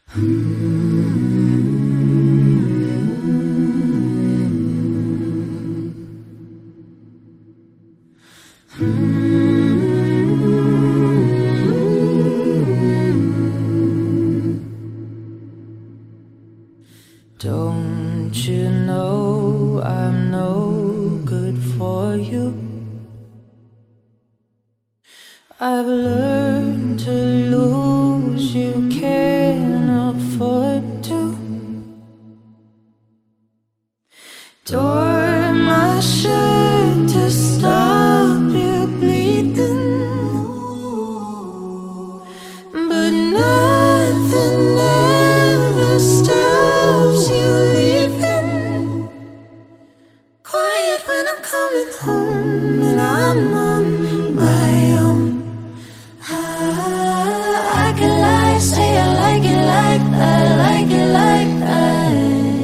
Don't you know I'm no good for you? I've learned to lose, you can't afford to. Tore my shirt to stop you bleeding, but nothing ever stops you leaving. Quiet when I'm coming home and I'm on my own. I can lie, say I like it like that, like it like that.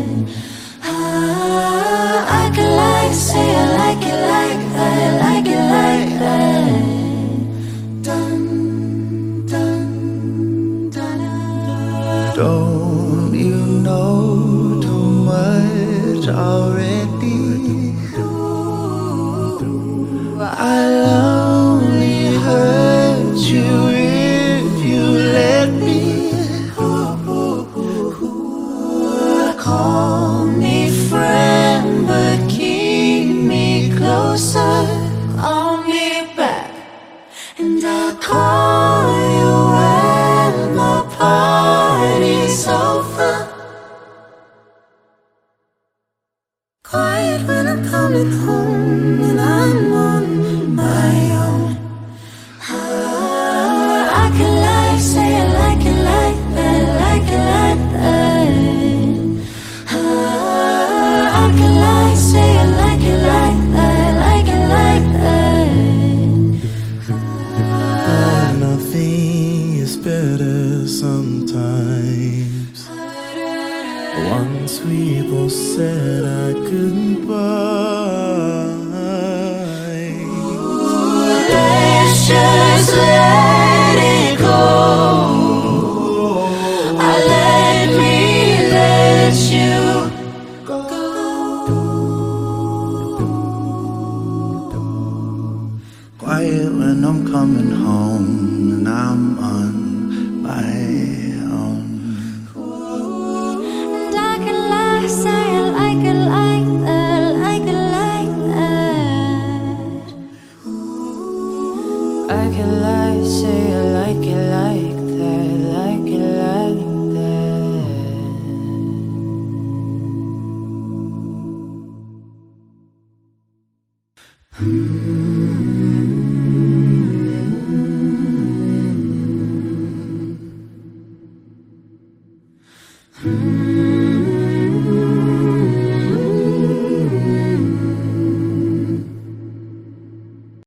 I can lie, say I like it like that, like it like that. Dun, dun, dun. Don't you know too much already? I'll only hurt you if you let me. Call me friend, but keep me closer. Call me back, and I'll call you when the party's over. Quiet when I'm coming home and I'm on my own. I can lie, say I like it like that, like it like that. I can lie, say I like it like that, like it like that. Nothing is better sometimes. Once we both said our goodbye. Let's just let it go. Let me let you go. Quiet when I'm coming home and I'm on my own. And I can lie, say I like it like that, like it like that. I can lie, say I like it like that, like it like that.